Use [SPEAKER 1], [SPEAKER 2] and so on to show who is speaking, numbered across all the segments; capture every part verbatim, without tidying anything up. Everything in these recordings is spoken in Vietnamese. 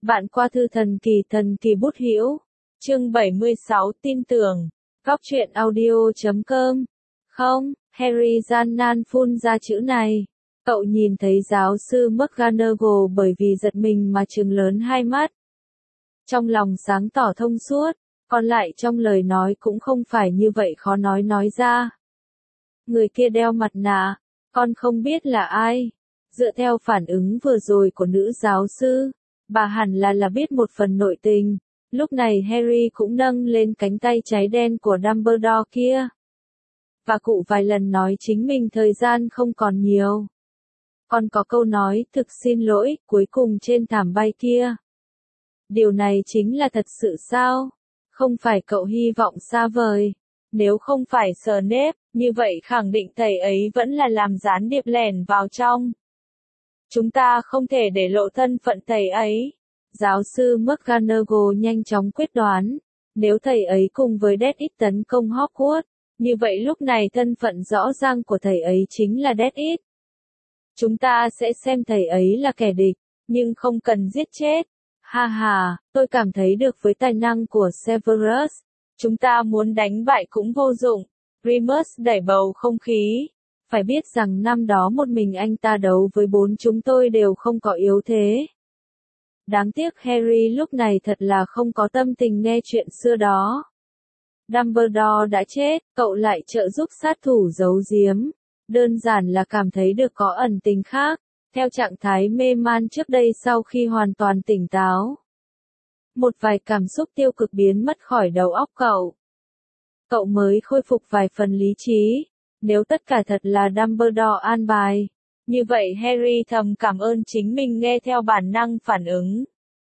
[SPEAKER 1] Bạn qua thư thần kỳ thần kỳ bút hữu. Chương bảy mươi sáu tin tưởng. Góc truyện audio chấm com. Không, Harry gian nan phun ra chữ này. Cậu nhìn thấy giáo sư McGonagall bởi vì giật mình mà trừng lớn hai mắt. Trong lòng sáng tỏ thông suốt, còn lại trong lời nói cũng không phải như vậy khó nói nói ra. Người kia đeo mặt nạ, con không biết là ai. Dựa theo phản ứng vừa rồi của nữ giáo sư, bà hẳn là là biết một phần nội tình. Lúc này Harry cũng nâng lên cánh tay cháy đen của Dumbledore kia. Và cụ vài lần nói chính mình thời gian không còn nhiều. Còn có câu nói thực xin lỗi cuối cùng trên thảm bay kia. Điều này chính là thật sự sao? Không phải cậu hy vọng xa vời. Nếu không phải Snape, như vậy khẳng định thầy ấy vẫn là làm gián điệp lẻn vào trong. Chúng ta không thể để lộ thân phận thầy ấy. Giáo sư McGonagall nhanh chóng quyết đoán. Nếu thầy ấy cùng với Death Eat tấn công Hogwarts, như vậy lúc này thân phận rõ ràng của thầy ấy chính là Death Eat. Chúng ta sẽ xem thầy ấy là kẻ địch, nhưng không cần giết chết. Ha ha, tôi cảm thấy được với tài năng của Severus. Chúng ta muốn đánh bại cũng vô dụng. Remus đẩy bầu không khí. Phải biết rằng năm đó một mình anh ta đấu với bốn chúng tôi đều không có yếu thế. Đáng tiếc Harry lúc này thật là không có tâm tình nghe chuyện xưa đó. Dumbledore đã chết, cậu lại trợ giúp sát thủ giấu giếm. Đơn giản là cảm thấy được có ẩn tình khác, theo trạng thái mê man trước đây sau khi hoàn toàn tỉnh táo. Một vài cảm xúc tiêu cực biến mất khỏi đầu óc cậu. Cậu mới khôi phục vài phần lý trí. Nếu tất cả thật là Dumbledore an bài, như vậy Harry thầm cảm ơn chính mình nghe theo bản năng phản ứng.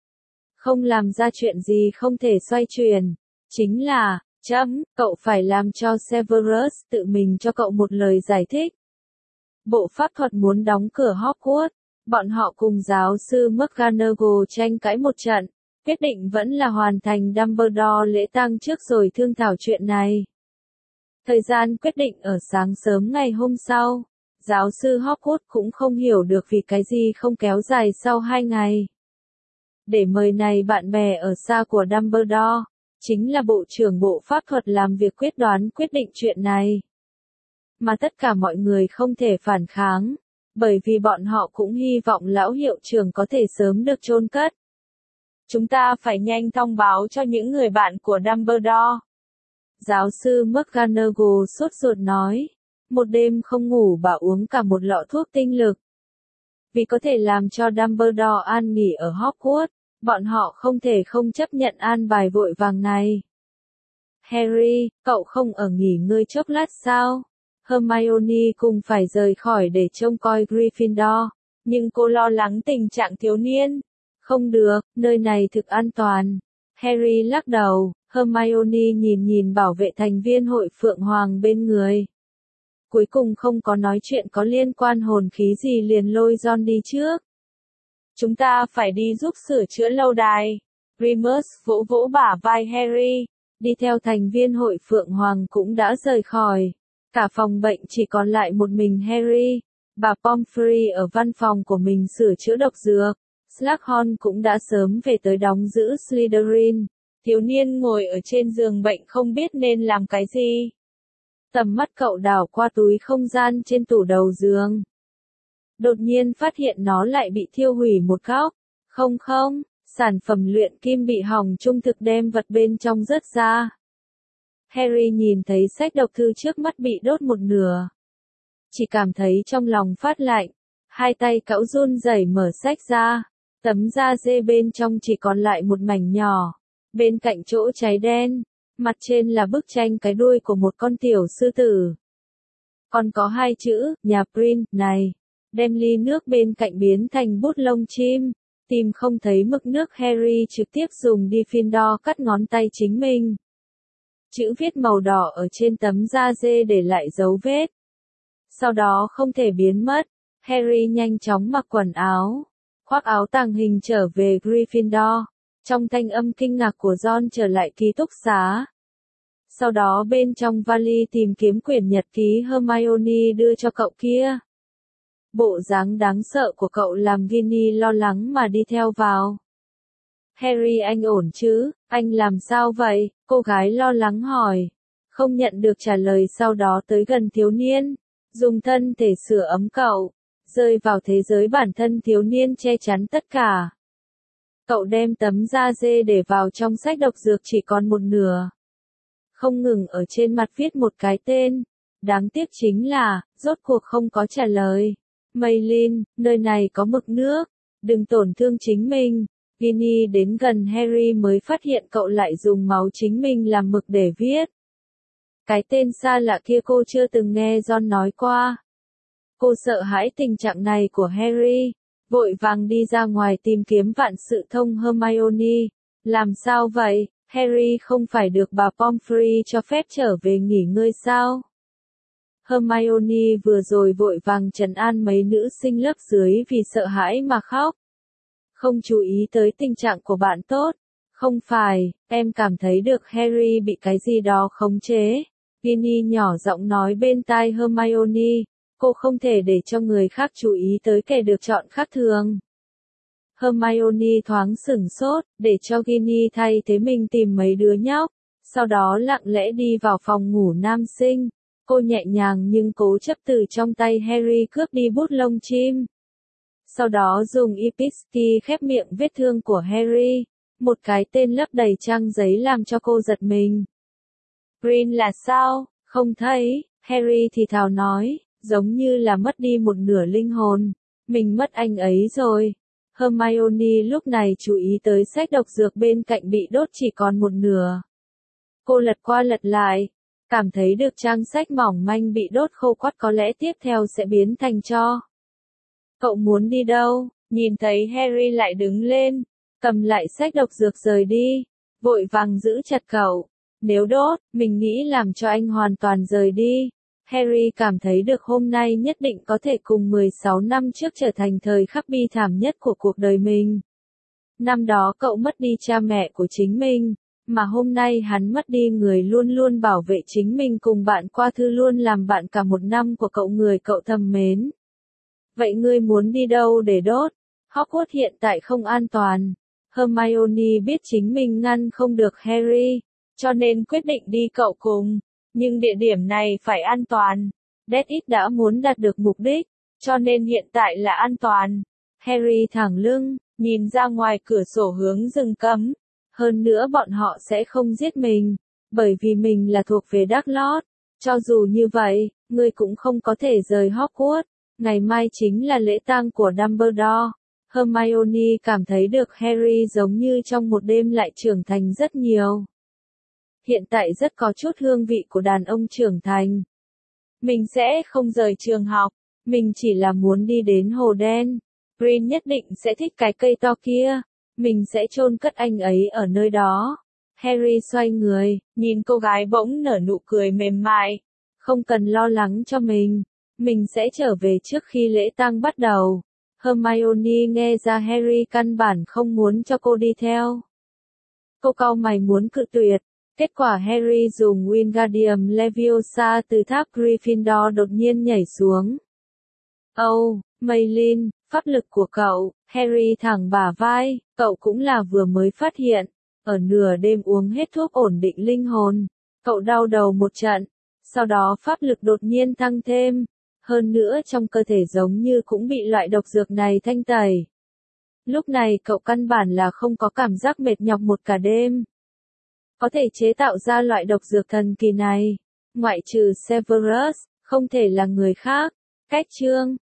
[SPEAKER 1] Không làm ra chuyện gì không thể xoay chuyển. Chính là, chấm, cậu phải làm cho Severus tự mình cho cậu một lời giải thích. Bộ pháp thuật muốn đóng cửa Hogwarts, bọn họ cùng giáo sư McGonagall tranh cãi một trận, quyết định vẫn là hoàn thành Dumbledore lễ tang trước rồi thương thảo chuyện này. Thời gian quyết định ở sáng sớm ngày hôm sau, giáo sư Hogwarts cũng không hiểu được vì cái gì không kéo dài sau hai ngày. Để mời này bạn bè ở xa của Dumbledore, chính là bộ trưởng bộ pháp thuật làm việc quyết đoán quyết định chuyện này. Mà tất cả mọi người không thể phản kháng, bởi vì bọn họ cũng hy vọng lão hiệu trưởng có thể sớm được chôn cất. Chúng ta phải nhanh thông báo cho những người bạn của Dumbledore. Giáo sư McGonagall sốt ruột nói, một đêm không ngủ bà uống cả một lọ thuốc tinh lực. Vì có thể làm cho Dumbledore an nghỉ ở Hogwarts, bọn họ không thể không chấp nhận an bài vội vàng này. Harry, cậu không ở nghỉ ngơi chốc lát sao? Hermione cùng phải rời khỏi để trông coi Gryffindor, nhưng cô lo lắng tình trạng thiếu niên. Không được, nơi này thực an toàn. Harry lắc đầu, Hermione nhìn nhìn bảo vệ thành viên hội Phượng Hoàng bên người. Cuối cùng không có nói chuyện có liên quan hồn khí gì liền lôi Ron đi trước. Chúng ta phải đi giúp sửa chữa lâu đài. Remus vỗ vỗ bả vai Harry, đi theo thành viên hội Phượng Hoàng cũng đã rời khỏi. Cả phòng bệnh chỉ còn lại một mình Harry. Bà Pomfrey ở văn phòng của mình sửa chữa độc dược. Slughorn cũng đã sớm về tới đóng giữ Slytherin. Thiếu niên ngồi ở trên giường bệnh không biết nên làm cái gì. Tầm mắt cậu đảo qua túi không gian trên tủ đầu giường. Đột nhiên phát hiện nó lại bị thiêu hủy một góc. Không không, sản phẩm luyện kim bị hỏng trung thực đem vật bên trong rớt ra. Harry nhìn thấy sách độc thư trước mắt bị đốt một nửa. Chỉ cảm thấy trong lòng phát lạnh. Hai tay cậu run rẩy mở sách ra. Tấm da dê bên trong chỉ còn lại một mảnh nhỏ. Bên cạnh chỗ cháy đen, mặt trên là bức tranh cái đuôi của một con tiểu sư tử. Còn có hai chữ, nhà Prin, này. Đem ly nước bên cạnh biến thành bút lông chim. Tìm không thấy mực nước Harry trực tiếp dùng Gryffindor cắt ngón tay chính mình. Chữ viết màu đỏ ở trên tấm da dê để lại dấu vết. Sau đó không thể biến mất, Harry nhanh chóng mặc quần áo. Khoác áo tàng hình trở về Gryffindor. Trong thanh âm kinh ngạc của Ron trở lại ký túc xá. Sau đó bên trong vali tìm kiếm quyển nhật ký Hermione đưa cho cậu kia. Bộ dáng đáng sợ của cậu làm Ginny lo lắng mà đi theo vào. Harry anh ổn chứ, anh làm sao vậy? Cô gái lo lắng hỏi. Không nhận được trả lời sau đó tới gần thiếu niên, dùng thân thể sưởi ấm cậu, rơi vào thế giới bản thân thiếu niên che chắn tất cả. Cậu đem tấm da dê để vào trong sách độc dược chỉ còn một nửa. Không ngừng ở trên mặt viết một cái tên. Đáng tiếc chính là, rốt cuộc không có trả lời. Maylin, nơi này có mực nước. Đừng tổn thương chính mình. Ginny đến gần Harry mới phát hiện cậu lại dùng máu chính mình làm mực để viết. Cái tên xa lạ kia cô chưa từng nghe Ron nói qua. Cô sợ hãi tình trạng này của Harry. Vội vàng đi ra ngoài tìm kiếm vạn sự thông Hermione. Làm sao vậy? Harry không phải được bà Pomfrey cho phép trở về nghỉ ngơi sao? Hermione vừa rồi vội vàng trấn an mấy nữ sinh lớp dưới vì sợ hãi mà khóc. Không chú ý tới tình trạng của bạn tốt. Không phải, em cảm thấy được Harry bị cái gì đó khống chế. Ginny nhỏ giọng nói bên tai Hermione. Cô không thể để cho người khác chú ý tới kẻ được chọn khác thường. Hermione thoáng sửng sốt, để cho Ginny thay thế mình tìm mấy đứa nhóc. Sau đó lặng lẽ đi vào phòng ngủ nam sinh. Cô nhẹ nhàng nhưng cố chấp từ trong tay Harry cướp đi bút lông chim. Sau đó dùng Episki khép miệng vết thương của Harry. Một cái tên lấp đầy trang giấy làm cho cô giật mình. Green là sao? Không thấy, Harry thì thào nói, giống như là mất đi một nửa linh hồn. Mình mất anh ấy rồi. Hermione lúc này chú ý tới sách độc dược bên cạnh bị đốt chỉ còn một nửa. Cô lật qua lật lại, cảm thấy được trang sách mỏng manh bị đốt khô quắt có lẽ tiếp theo sẽ biến thành tro. Cậu muốn đi đâu? Nhìn thấy Harry lại đứng lên, cầm lại sách độc dược rời đi, vội vàng giữ chặt cậu. Nếu đốt, mình nghĩ làm cho anh hoàn toàn rời đi. Harry cảm thấy được hôm nay nhất định có thể cùng mười sáu năm trước trở thành thời khắc bi thảm nhất của cuộc đời mình. Năm đó cậu mất đi cha mẹ của chính mình, mà hôm nay hắn mất đi người luôn luôn bảo vệ chính mình cùng bạn qua thư luôn làm bạn cả một năm của cậu, người cậu thầm mến. Vậy ngươi muốn đi đâu để đốt? Hogwarts hiện tại không an toàn. Hermione biết chính mình ngăn không được Harry, cho nên quyết định đi cậu cùng. Nhưng địa điểm này phải an toàn. Deathit đã muốn đạt được mục đích, cho nên hiện tại là an toàn. Harry thẳng lưng, nhìn ra ngoài cửa sổ hướng rừng cấm. Hơn nữa bọn họ sẽ không giết mình, bởi vì mình là thuộc về Dark Lord. Cho dù như vậy, ngươi cũng không có thể rời Hogwarts. Ngày mai chính là lễ tang của Dumbledore. Hermione cảm thấy được Harry giống như trong một đêm lại trưởng thành rất nhiều. Hiện tại rất có chút hương vị của đàn ông trưởng thành. Mình sẽ không rời trường học, mình chỉ là muốn đi đến hồ đen. Green nhất định sẽ thích cái cây to kia. Mình sẽ chôn cất anh ấy ở nơi đó. Harry xoay người, nhìn cô gái bỗng nở nụ cười mềm mại. Không cần lo lắng cho mình. Mình sẽ trở về trước khi lễ tang bắt đầu. Hermione nghe ra Harry căn bản không muốn cho cô đi theo. Cô cau mày muốn cự tuyệt. Kết quả Harry dùng Wingardium Leviosa từ tháp Gryffindor đột nhiên nhảy xuống. Oh, Maylin, pháp lực của cậu. Harry thẳng bả vai, cậu cũng là vừa mới phát hiện. Ở nửa đêm uống hết thuốc ổn định linh hồn. Cậu đau đầu một trận. Sau đó pháp lực đột nhiên tăng thêm. Hơn nữa trong cơ thể giống như cũng bị loại độc dược này thanh tẩy. Lúc này cậu căn bản là không có cảm giác mệt nhọc một cả đêm. Có thể chế tạo ra loại độc dược thần kỳ này, ngoại trừ Severus, không thể là người khác. Cách chương